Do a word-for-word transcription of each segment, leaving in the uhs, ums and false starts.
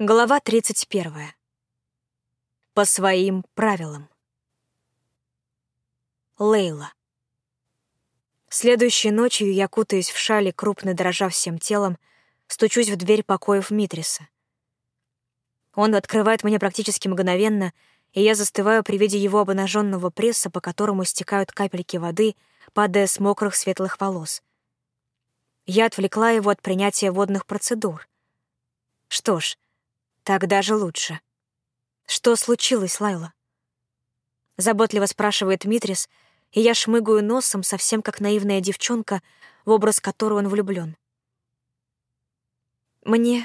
Глава тридцать первая. По своим правилам. Лейла. Следующей ночью я кутаюсь в шали, крупно дрожа всем телом, стучусь в дверь покоев Митриса. Он открывает мне практически мгновенно, и я застываю при виде его обнаженного пресса, по которому стекают капельки воды, падая с мокрых светлых волос. Я отвлекла его от принятия водных процедур. Что ж, так даже лучше. Что случилось, Лайла? Заботливо спрашивает Митрис, и я шмыгаю носом, совсем как наивная девчонка, в образ которой он влюблён. Мне...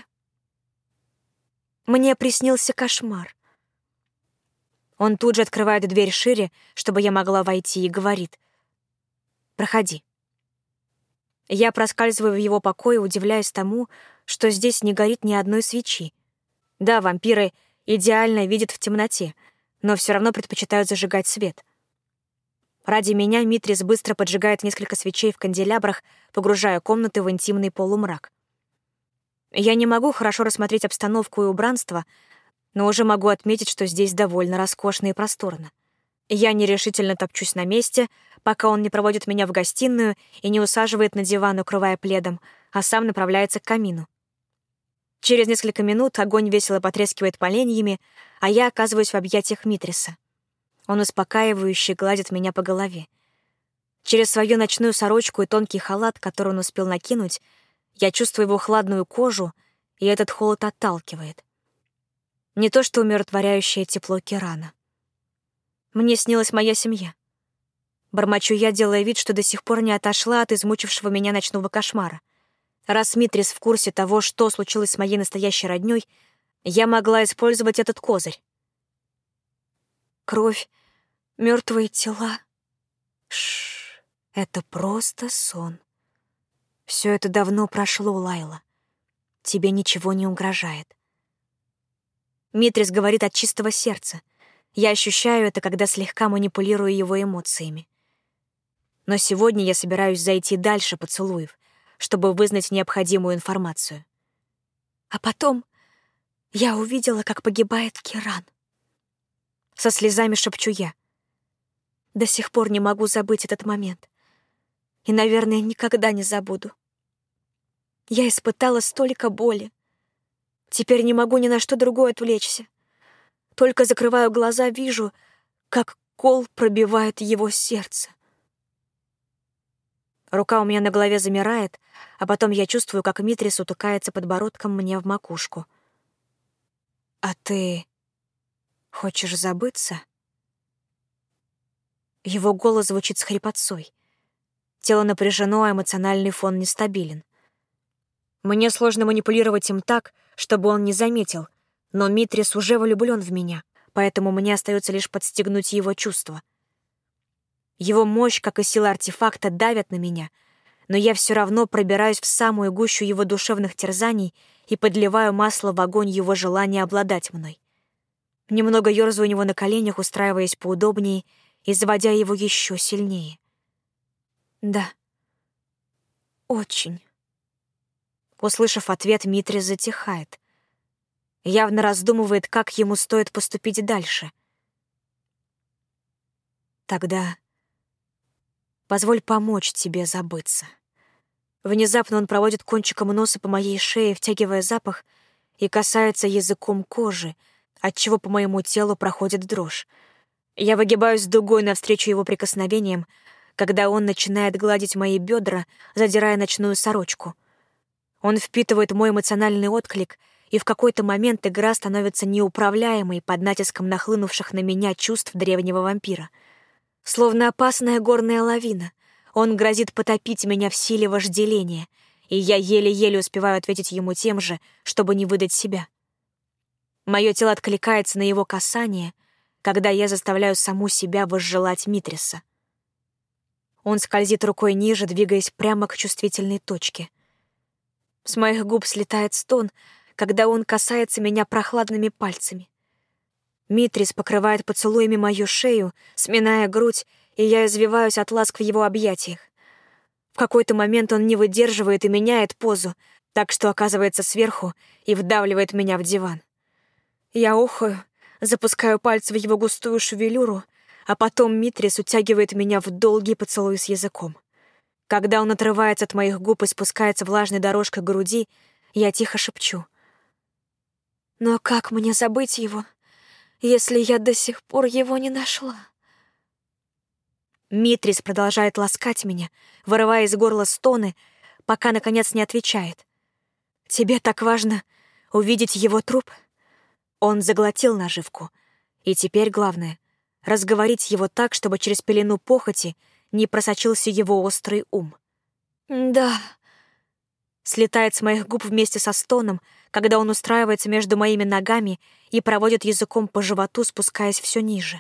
Мне приснился кошмар. Он тут же открывает дверь шире, чтобы я могла войти, и говорит: «Проходи». Я проскальзываю в его покой, удивляясь тому, что здесь не горит ни одной свечи. Да, вампиры идеально видят в темноте, но все равно предпочитают зажигать свет. Ради меня Митрис быстро поджигает несколько свечей в канделябрах, погружая комнаты в интимный полумрак. Я не могу хорошо рассмотреть обстановку и убранство, но уже могу отметить, что здесь довольно роскошно и просторно. Я нерешительно топчусь на месте, пока он не проводит меня в гостиную и не усаживает на диван, укрывая пледом, а сам направляется к камину. Через несколько минут огонь весело потрескивает поленьями, а я оказываюсь в объятиях Митриса. Он успокаивающе гладит меня по голове. Через свою ночную сорочку и тонкий халат, который он успел накинуть, я чувствую его хладную кожу, и этот холод отталкивает. Не то что умиротворяющее тепло Кирана. Мне снилась моя семья. Бормочу я, делая вид, что до сих пор не отошла от измучившего меня ночного кошмара. Раз Митрис в курсе того, что случилось с моей настоящей роднёй, я могла использовать этот козырь. Кровь, мёртвые тела. Шш, это просто сон. Всё это давно прошло, Лайла. Тебе ничего не угрожает. Митрис говорит от чистого сердца. Я ощущаю это, когда слегка манипулирую его эмоциями. Но сегодня я собираюсь зайти дальше поцелуев, чтобы вызнать необходимую информацию. А потом я увидела, как погибает Киран. Со слезами шепчу я. До сих пор не могу забыть этот момент. И, наверное, никогда не забуду. Я испытала столько боли. Теперь не могу ни на что другое отвлечься. Только закрываю глаза, вижу, как кол пробивает его сердце. Рука у меня на голове замирает, а потом я чувствую, как Митрис утыкается подбородком мне в макушку. «А ты хочешь забыться?» Его голос звучит с хрипотцой. Тело напряжено, а эмоциональный фон нестабилен. Мне сложно манипулировать им так, чтобы он не заметил, но Митрис уже влюблён в меня, поэтому мне остаётся лишь подстегнуть его чувства. Его мощь, как и сила артефакта, давят на меня, но я всё равно пробираюсь в самую гущу его душевных терзаний и подливаю масло в огонь его желания обладать мной. Немного ёрзаю у него на коленях, устраиваясь поудобнее и заводя его ещё сильнее. «Да, очень». Услышав ответ, Митрис затихает. Явно раздумывает, как ему стоит поступить дальше. «Тогда позволь помочь тебе забыться». Внезапно он проводит кончиком носа по моей шее, втягивая запах, и касается языком кожи, отчего по моему телу проходит дрожь. Я выгибаюсь дугой навстречу его прикосновениям, когда он начинает гладить мои бедра, задирая ночную сорочку. Он впитывает мой эмоциональный отклик, и в какой-то момент игра становится неуправляемой под натиском нахлынувших на меня чувств древнего вампира. Словно опасная горная лавина, он грозит потопить меня в силе вожделения, и я еле-еле успеваю ответить ему тем же, чтобы не выдать себя. Мое тело откликается на его касание, когда я заставляю саму себя возжелать Митриса. Он скользит рукой ниже, двигаясь прямо к чувствительной точке. С моих губ слетает стон, когда он касается меня прохладными пальцами. Митрис покрывает поцелуями мою шею, сминая грудь, и я извиваюсь от ласк в его объятиях. В какой-то момент он не выдерживает и меняет позу, так что оказывается сверху и вдавливает меня в диван. Я охаю, запускаю пальцы в его густую шевелюру, а потом Митрис утягивает меня в долгий поцелуй с языком. Когда он отрывается от моих губ и спускается влажной дорожкой к груди, я тихо шепчу: «Но как мне забыть его, если я до сих пор его не нашла?» Митрис продолжает ласкать меня, вырывая из горла стоны, пока, наконец, не отвечает. «Тебе так важно увидеть его труп?» Он заглотил наживку, и теперь главное — разговорить его так, чтобы через пелену похоти не просочился его острый ум. «Да», — слетает с моих губ вместе со стоном, когда он устраивается между моими ногами и проводит языком по животу, спускаясь все ниже.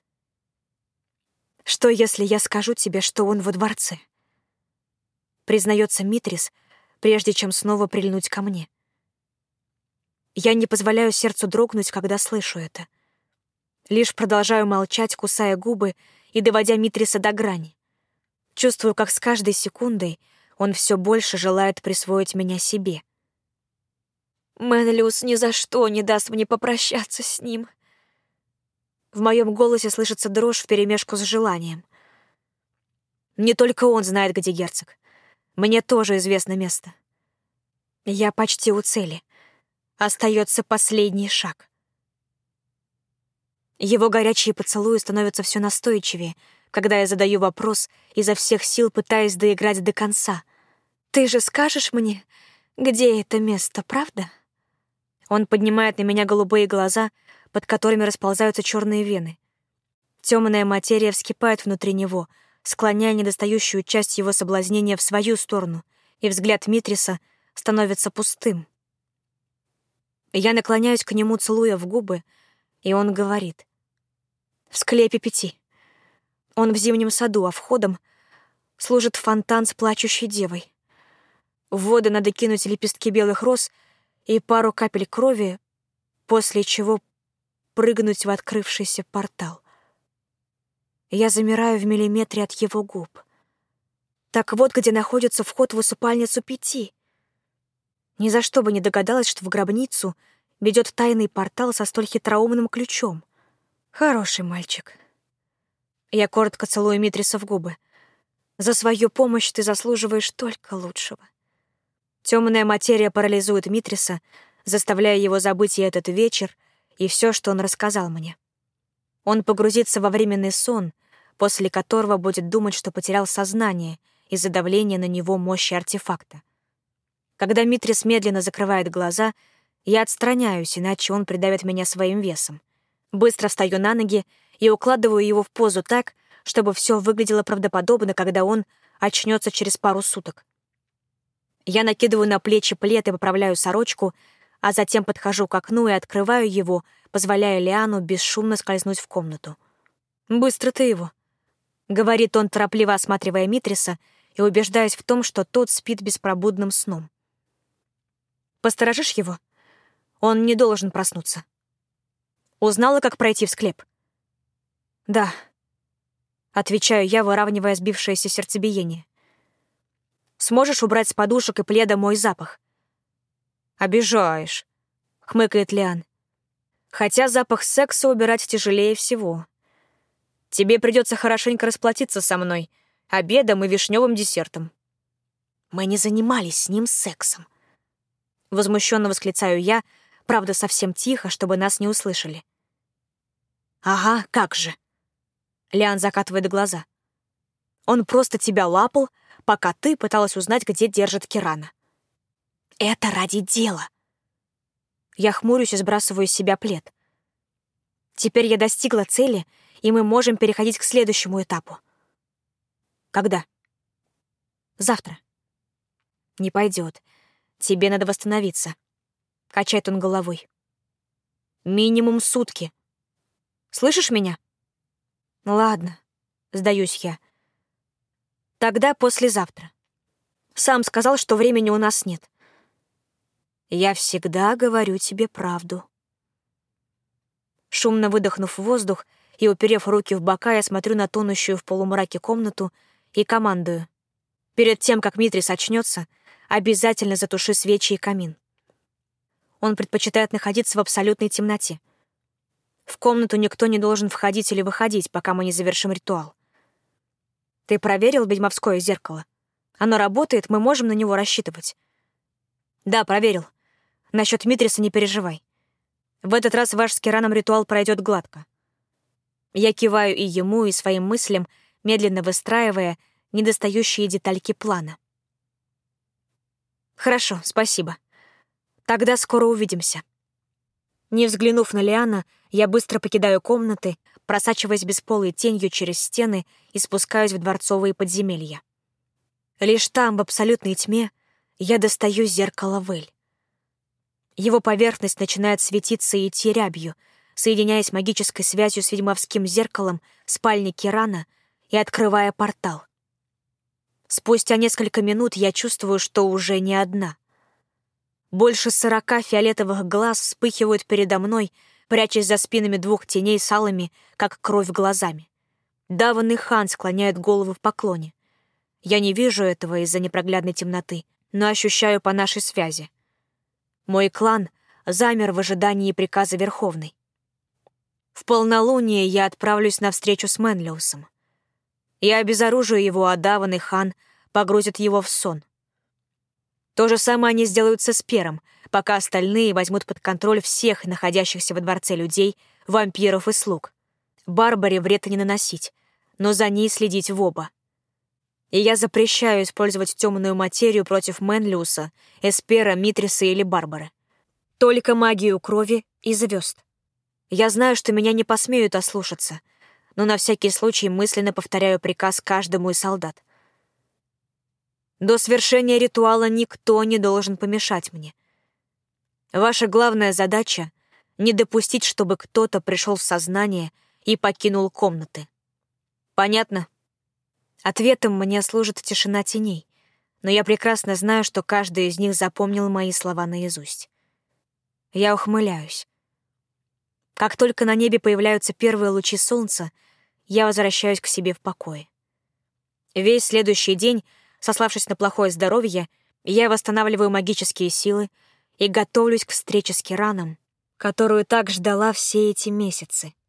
«Что, если я скажу тебе, что он во дворце?» Признается Митрис, прежде чем снова прильнуть ко мне. Я не позволяю сердцу дрогнуть, когда слышу это. Лишь продолжаю молчать, кусая губы и доводя Митриса до грани. Чувствую, как с каждой секундой он все больше желает присвоить меня себе. «Мэнлиус ни за что не даст мне попрощаться с ним». В моем голосе слышится дрожь вперемешку с желанием. Не только он знает, где герцог. Мне тоже известно место. Я почти у цели. Остается последний шаг. Его горячие поцелуи становятся все настойчивее, когда я задаю вопрос, изо всех сил пытаясь доиграть до конца. «Ты же скажешь мне, где это место, правда?» Он поднимает на меня голубые глаза, под которыми расползаются черные вены. Темная материя вскипает внутри него, склоняя недостающую часть его соблазнения в свою сторону, и взгляд Митриса становится пустым. Я наклоняюсь к нему, целуя в губы, и он говорит: «В склепе пяти. Он в зимнем саду, а входом служит фонтан с плачущей девой. В воды надо кинуть лепестки белых роз и пару капель крови, после чего прыгнуть в открывшийся портал». Я замираю в миллиметре от его губ. Так вот, где находится вход в усыпальницу пяти. Ни за что бы не догадалась, что в гробницу ведет тайный портал со столь хитроумным ключом. Хороший мальчик. Я коротко целую Митриса в губы. За свою помощь ты заслуживаешь только лучшего. Темная материя парализует Митриса, заставляя его забыть и этот вечер, и все, что он рассказал мне. Он погрузится во временный сон, после которого будет думать, что потерял сознание из-за давления на него мощи артефакта. Когда Митрис медленно закрывает глаза, я отстраняюсь, иначе он придавит меня своим весом. Быстро встаю на ноги и укладываю его в позу так, чтобы все выглядело правдоподобно, когда он очнется через пару суток. Я накидываю на плечи плед и поправляю сорочку, а затем подхожу к окну и открываю его, позволяя Лиану бесшумно скользнуть в комнату. «Быстро ты его», — говорит он, торопливо осматривая Митриса и убеждаясь в том, что тот спит беспробудным сном. «Посторожишь его? Он не должен проснуться». «Узнала, как пройти в склеп?» «Да», — отвечаю я, выравнивая сбившееся сердцебиение. «Сможешь убрать с подушек и пледа мой запах?» «Обижаешь», — хмыкает Лиан. «Хотя запах секса убирать тяжелее всего. Тебе придется хорошенько расплатиться со мной, обедом и вишневым десертом». «Мы не занимались с ним сексом», — возмущенно восклицаю я, правда, совсем тихо, чтобы нас не услышали. «Ага, как же!» Лиан закатывает глаза. «Он просто тебя лапал, пока ты пыталась узнать, где держит Кирана». «Это ради дела». Я хмурюсь и сбрасываю с себя плед. Теперь я достигла цели, и мы можем переходить к следующему этапу. Когда? Завтра. Не пойдет. Тебе надо восстановиться. Качает он головой. Минимум сутки. Слышишь меня? Ладно, сдаюсь я. Тогда послезавтра. Сам сказал, что времени у нас нет. Я всегда говорю тебе правду. Шумно выдохнув воздух и уперев руки в бока, я смотрю на тонущую в полумраке комнату и командую: перед тем, как Митрис очнется, обязательно затуши свечи и камин. Он предпочитает находиться в абсолютной темноте. В комнату никто не должен входить или выходить, пока мы не завершим ритуал. Ты проверил ведьмовское зеркало? Оно работает, мы можем на него рассчитывать. Да, проверил. Насчет Митриса не переживай. В этот раз ваш с Кираном ритуал пройдет гладко. Я киваю и ему, и своим мыслям, медленно выстраивая недостающие детальки плана. Хорошо, спасибо. Тогда скоро увидимся. Не взглянув на Лиана, я быстро покидаю комнаты, просачиваясь бесполой тенью через стены и спускаюсь в дворцовые подземелья. Лишь там, в абсолютной тьме, я достаю зеркало Вэль. Его поверхность начинает светиться и идти рябью, соединяясь магической связью с ведьмовским зеркалом спальни Кирана и открывая портал. Спустя несколько минут я чувствую, что уже не одна. Больше сорока фиолетовых глаз вспыхивают передо мной, прячась за спинами двух теней с алыми, как кровь, глазами. Даван и Хан склоняют головы в поклоне. Я не вижу этого из-за непроглядной темноты, но ощущаю по нашей связи. Мой клан замер в ожидании приказа Верховной. В полнолуние я отправлюсь на встречу с Менлиусом. Я обезоружу его, а Даван и Хан погрузят его в сон. То же самое они сделают с Эспером, пока остальные возьмут под контроль всех находящихся во дворце людей, вампиров и слуг. Барбаре вред не наносить, но за ней следить в оба. И я запрещаю использовать темную материю против Менлиуса, Эспера, Митриса или Барбары. Только магию крови и звезд. Я знаю, что меня не посмеют ослушаться, но на всякий случай мысленно повторяю приказ каждому из солдат. До свершения ритуала никто не должен помешать мне. Ваша главная задача — не допустить, чтобы кто-то пришел в сознание и покинул комнаты. Понятно? Ответом мне служит тишина теней, но я прекрасно знаю, что каждый из них запомнил мои слова наизусть. Я ухмыляюсь. Как только на небе появляются первые лучи солнца, я возвращаюсь к себе в покое. Весь следующий день, сославшись на плохое здоровье, я восстанавливаю магические силы и готовлюсь к встрече с Кираном, которую так ждала все эти месяцы.